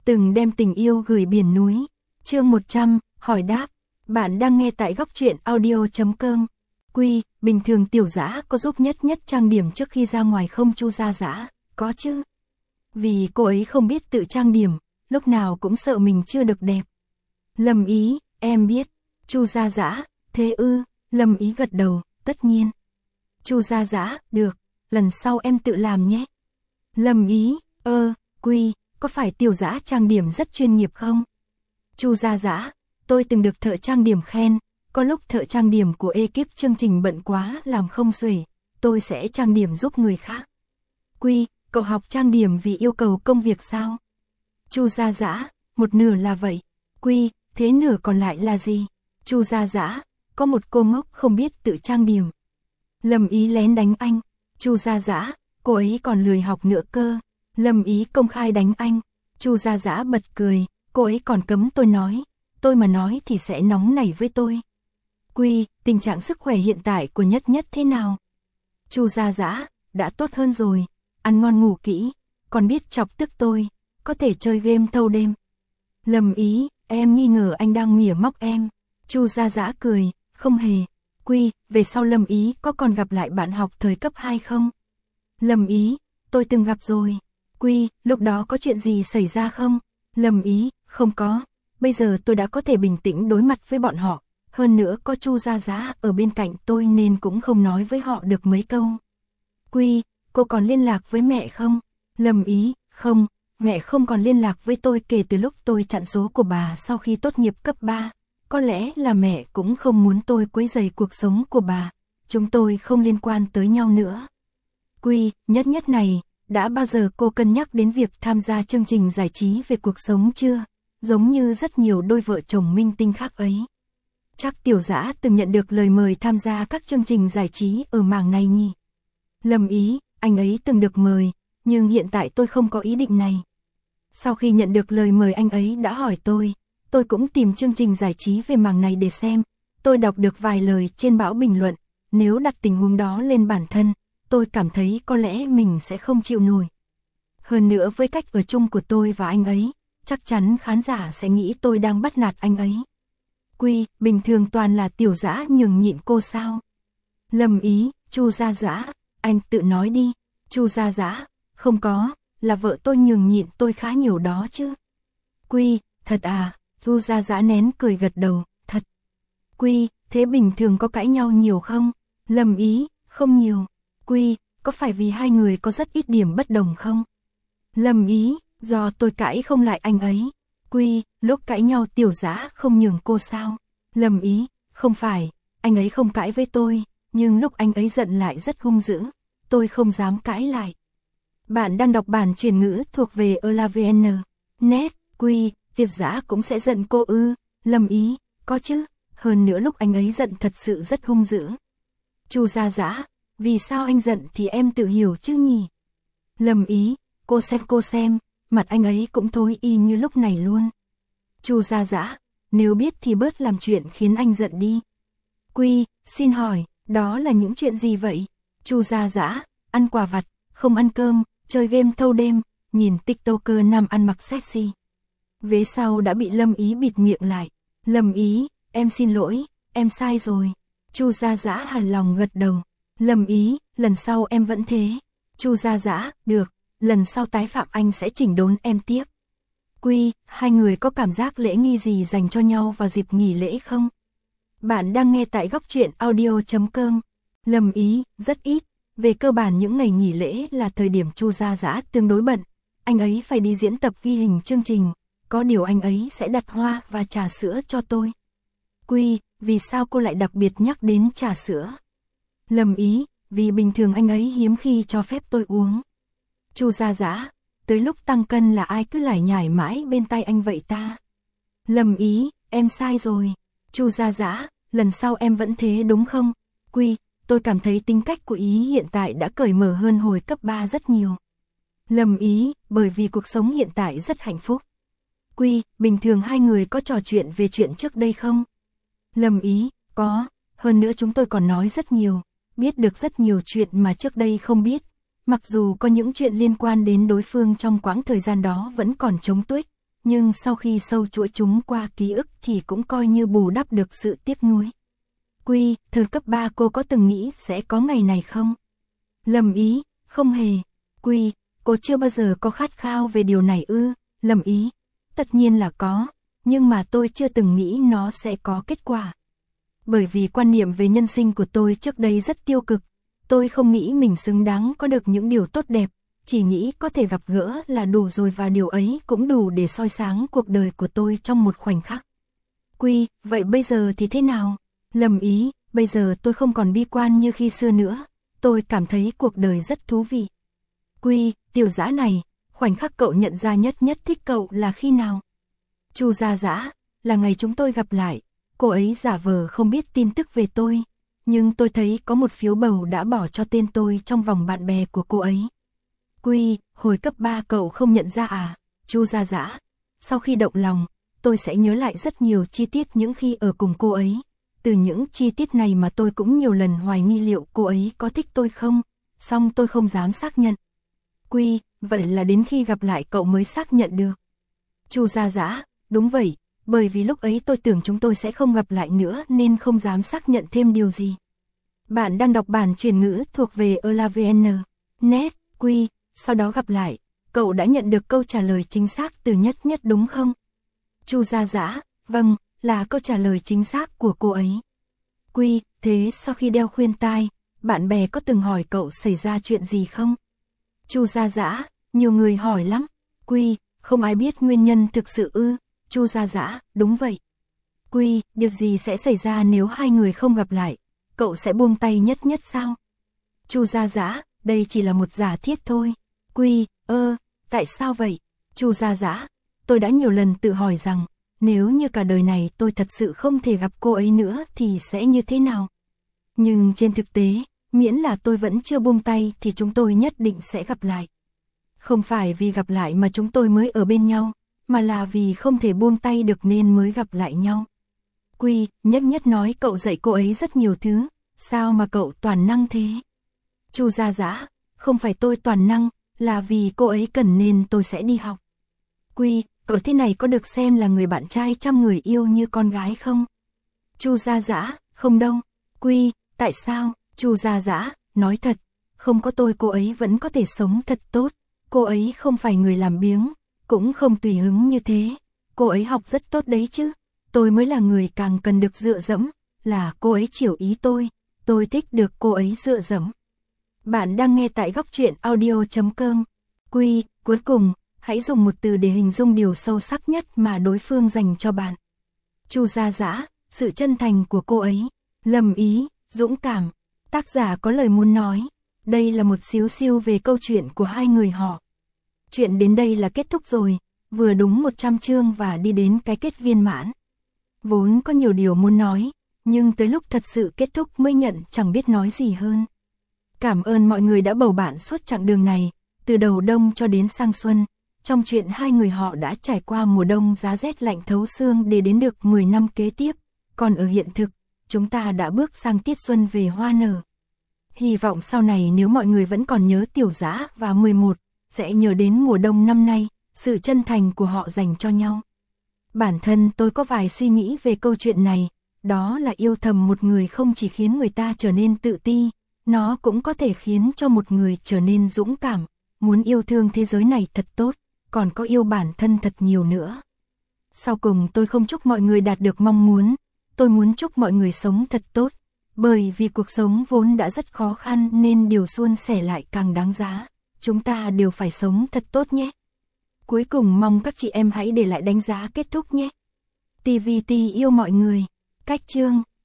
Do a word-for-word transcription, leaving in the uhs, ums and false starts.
từng đem tình yêu gửi biển núi. Chương một trăm, hỏi đáp. Bạn đang nghe tại góc truyện audio chấm com. Quy, bình thường Tiểu Dã có giúp Nhất Nhất trang điểm trước khi ra ngoài không Chu Gia Dã? Có chứ. Vì cô ấy không biết tự trang điểm, lúc nào cũng sợ mình chưa được đẹp. Lâm Ý, em biết. Chu Gia Dã, thế ư? Lâm Ý gật đầu, tất nhiên. Chu Gia Dã, được, lần sau em tự làm nhé. Lâm Ý, ơ, Quy, có phải Tiểu Dã trang điểm rất chuyên nghiệp không? Chu Gia Dã, tôi từng được thợ trang điểm khen, có lúc thợ trang điểm của ekip chương trình bận quá làm không xuể, tôi sẽ trang điểm giúp người khác. Quy, cậu học trang điểm vì yêu cầu công việc sao? Chu Gia Dã, một nửa là vậy. Quy, thế nửa còn lại là gì? Chu Gia Dã, có một cô ngốc không biết tự trang điểm. Lâm Ý lén đánh anh. Chu Gia Dã, cô ấy còn lười học nữa cơ. Lâm Ý công khai đánh anh. Chu Gia Dã bật cười, cô ấy còn cấm tôi nói, tôi mà nói thì sẽ nóng nảy với tôi. Quy, tình trạng sức khỏe hiện tại của Nhất Nhất thế nào? Chu Gia Dã, đã tốt hơn rồi, ăn ngon ngủ kỹ, còn biết chọc tức tôi, có thể chơi game thâu đêm. Lâm Ý, em nghi ngờ anh đang mỉa móc em. Chu Gia Dã cười, không hề. Quy, về sau Lâm Ý có còn gặp lại bạn học thời cấp hai không? Lâm Ý, tôi từng gặp rồi. Quy, lúc đó có chuyện gì xảy ra không? Lâm Ý, không có. Bây giờ tôi đã có thể bình tĩnh đối mặt với bọn họ. Hơn nữa có Chu Gia Dã ở bên cạnh tôi nên cũng không nói với họ được mấy câu. Quy, cô còn liên lạc với mẹ không? Lâm Ý, không, mẹ không còn liên lạc với tôi kể từ lúc tôi chặn số của bà sau khi tốt nghiệp cấp ba. Có lẽ là mẹ cũng không muốn tôi quấy rầy cuộc sống của bà. Chúng tôi không liên quan tới nhau nữa. Quy, Nhất Nhất này, đã bao giờ cô cân nhắc đến việc tham gia chương trình giải trí về cuộc sống chưa? Giống như rất nhiều đôi vợ chồng minh tinh khác ấy. Chắc Tiểu Dã từng nhận được lời mời tham gia các chương trình giải trí ở mảng này nhỉ? Lâm Ý, anh ấy từng được mời, nhưng hiện tại tôi không có ý định này. Sau khi nhận được lời mời anh ấy đã hỏi tôi, tôi cũng tìm chương trình giải trí về mảng này để xem. Tôi đọc được vài lời trên báo bình luận, nếu đặt tình huống đó lên bản thân, tôi cảm thấy có lẽ mình sẽ không chịu nổi. Hơn nữa với cách ở chung của tôi và anh ấy, chắc chắn khán giả sẽ nghĩ tôi đang bắt nạt anh ấy. Quy, bình thường toàn là Tiểu Dã nhường nhịn cô sao? Lâm Ý, Chu Gia Dã, anh tự nói đi. Chu Gia Dã, không có, là vợ tôi nhường nhịn tôi khá nhiều đó chứ. Quy, thật à? Chu Gia Dã nén cười gật đầu, thật. Quy, thế bình thường có cãi nhau nhiều không? Lâm Ý, không nhiều. Quy, có phải vì hai người có rất ít điểm bất đồng không? Lâm Ý, do tôi cãi không lại anh ấy. Quy, lúc cãi nhau Tiểu Dã không nhường cô sao? Lâm Ý, không phải, anh ấy không cãi với tôi, nhưng lúc anh ấy giận lại rất hung dữ, tôi không dám cãi lại. Bạn đang đọc bản truyền ngữ thuộc về Elavn. Net, Quy, Tiểu Dã cũng sẽ giận cô ư? Lâm Ý, có chứ, hơn nữa lúc anh ấy giận thật sự rất hung dữ. Chu Gia Dã, vì sao anh giận thì em tự hiểu chứ nhỉ? Lâm Ý, cô xem cô xem, mặt anh ấy cũng thối y như lúc này luôn. Chu Gia Dã, nếu biết thì bớt làm chuyện khiến anh giận đi. Quy, xin hỏi, đó là những chuyện gì vậy? Chu Gia Dã, ăn quà vặt, không ăn cơm, chơi game thâu đêm, nhìn tiktoker nam ăn mặc sexy. Vế sau đã bị Lâm Ý bịt miệng lại. Lâm Ý, em xin lỗi, em sai rồi. Chu Gia Dã hàn lòng gật đầu. Lâm Ý, lần sau em vẫn thế. Chu Gia Dã, được, lần sau tái phạm anh sẽ chỉnh đốn em tiếp. Quy, hai người có cảm giác lễ nghi gì dành cho nhau vào dịp nghỉ lễ không? Bạn đang nghe tại góc truyện audio chấm com. Lâm Ý, rất ít. Về cơ bản những ngày nghỉ lễ là thời điểm Chu Gia Dã tương đối bận. Anh ấy phải đi diễn tập ghi hình chương trình. Có điều anh ấy sẽ đặt hoa và trà sữa cho tôi. Quy, vì sao cô lại đặc biệt nhắc đến trà sữa? Lâm Ý, vì bình thường anh ấy hiếm khi cho phép tôi uống. Chu Gia Dã, tới lúc tăng cân là ai cứ lải nhải mãi bên tai anh vậy ta? Lâm Ý, em sai rồi. Chu Gia Dã, lần sau em vẫn thế đúng không? Quy, tôi cảm thấy tính cách của Ý hiện tại đã cởi mở hơn hồi cấp ba rất nhiều. Lâm Ý, bởi vì cuộc sống hiện tại rất hạnh phúc. Quy, bình thường hai người có trò chuyện về chuyện trước đây không? Lâm Ý, có, hơn nữa chúng tôi còn nói rất nhiều, biết được rất nhiều chuyện mà trước đây không biết. Mặc dù có những chuyện liên quan đến đối phương trong quãng thời gian đó vẫn còn trống tuếch, nhưng sau khi sâu chuỗi chúng qua ký ức thì cũng coi như bù đắp được sự tiếc nuối. Quy, thời cấp ba cô có từng nghĩ sẽ có ngày này không? Lâm Ý, không hề. Quy, cô chưa bao giờ có khát khao về điều này ư? Lâm Ý, tất nhiên là có, nhưng mà tôi chưa từng nghĩ nó sẽ có kết quả. Bởi vì quan niệm về nhân sinh của tôi trước đây rất tiêu cực, tôi không nghĩ mình xứng đáng có được những điều tốt đẹp, chỉ nghĩ có thể gặp gỡ là đủ rồi và điều ấy cũng đủ để soi sáng cuộc đời của tôi trong một khoảnh khắc. Quy, vậy bây giờ thì thế nào? Lâm Ý, bây giờ tôi không còn bi quan như khi xưa nữa, tôi cảm thấy cuộc đời rất thú vị. Quy, Tiểu Dã này, khoảnh khắc cậu nhận ra nhất nhất thích cậu là khi nào? Chu Gia Dã, là ngày chúng tôi gặp lại, cô ấy giả vờ không biết tin tức về tôi, nhưng tôi thấy có một phiếu bầu đã bỏ cho tên tôi trong vòng bạn bè của cô ấy. Quy, hồi cấp ba cậu không nhận ra à? Chu Gia Dã, sau khi động lòng, tôi sẽ nhớ lại rất nhiều chi tiết những khi ở cùng cô ấy. Từ những chi tiết này mà tôi cũng nhiều lần hoài nghi liệu cô ấy có thích tôi không, song tôi không dám xác nhận. Quy, vậy là đến khi gặp lại cậu mới xác nhận được. Chu Gia Dã, đúng vậy, bởi vì lúc ấy tôi tưởng chúng tôi sẽ không gặp lại nữa nên không dám xác nhận thêm điều gì. Bạn đang đọc bản chuyển ngữ thuộc về Elavn. Net, Quy, sau đó gặp lại, cậu đã nhận được câu trả lời chính xác từ Nhất Nhất đúng không? Chu Gia Dã, vâng, là câu trả lời chính xác của cô ấy. Quy, thế sau khi đeo khuyên tai, bạn bè có từng hỏi cậu xảy ra chuyện gì không? Chu Gia Dã, nhiều người hỏi lắm. Quy, không ai biết nguyên nhân thực sự ư? Chu Gia Dã, đúng vậy. Quy, điều gì sẽ xảy ra nếu hai người không gặp lại? Cậu sẽ buông tay Nhất Nhất sao? Chu Gia Dã, đây chỉ là một giả thiết thôi. Quy, ơ, tại sao vậy? Chu Gia Dã, tôi đã nhiều lần tự hỏi rằng, nếu như cả đời này tôi thật sự không thể gặp cô ấy nữa thì sẽ như thế nào? Nhưng trên thực tế, miễn là tôi vẫn chưa buông tay thì chúng tôi nhất định sẽ gặp lại. Không phải vì gặp lại mà chúng tôi mới ở bên nhau, mà là vì không thể buông tay được nên mới gặp lại nhau. Quy, Nhất Nhất nói cậu dạy cô ấy rất nhiều thứ, sao mà cậu toàn năng thế? Chu Gia Dã, không phải tôi toàn năng, là vì cô ấy cần nên tôi sẽ đi học. Quy, cậu thế này có được xem là người bạn trai chăm người yêu như con gái không? Chu Gia Dã, không đâu. Quy, tại sao? Chu Gia Dã, nói thật, không có tôi cô ấy vẫn có thể sống thật tốt, cô ấy không phải người làm biếng, cũng không tùy hứng như thế, cô ấy học rất tốt đấy chứ, tôi mới là người càng cần được dựa dẫm, là cô ấy chiều ý tôi, tôi thích được cô ấy dựa dẫm. Bạn đang nghe tại góc truyện audio chấm com. Quy, cuối cùng, hãy dùng một từ để hình dung điều sâu sắc nhất mà đối phương dành cho bạn. Chu Gia Dã, sự chân thành của cô ấy. Lâm Ý, dũng cảm. Tác giả có lời muốn nói. Đây là một xíu xiu về câu chuyện của hai người họ. Chuyện đến đây là kết thúc rồi, vừa đúng một trăm chương và đi đến cái kết viên mãn. Vốn có nhiều điều muốn nói, nhưng tới lúc thật sự kết thúc mới nhận chẳng biết nói gì hơn. Cảm ơn mọi người đã bầu bạn suốt chặng đường này, từ đầu đông cho đến sang xuân. Trong chuyện hai người họ đã trải qua mùa đông giá rét lạnh thấu xương để đến được mười năm kế tiếp, còn ở hiện thực, chúng ta đã bước sang tiết xuân về hoa nở. Hy vọng sau này nếu mọi người vẫn còn nhớ Tiểu Dã và mười một, sẽ nhớ đến mùa đông năm nay, sự chân thành của họ dành cho nhau. Bản thân tôi có vài suy nghĩ về câu chuyện này, đó là yêu thầm một người không chỉ khiến người ta trở nên tự ti, nó cũng có thể khiến cho một người trở nên dũng cảm, muốn yêu thương thế giới này thật tốt, còn có yêu bản thân thật nhiều nữa. Sau cùng tôi không chúc mọi người đạt được mong muốn, tôi muốn chúc mọi người sống thật tốt, bởi vì cuộc sống vốn đã rất khó khăn nên điều suôn sẻ lại càng đáng giá, chúng ta đều phải sống thật tốt nhé. Cuối cùng mong các chị em hãy để lại đánh giá kết thúc nhé. tê vê tê yêu mọi người. Cách chương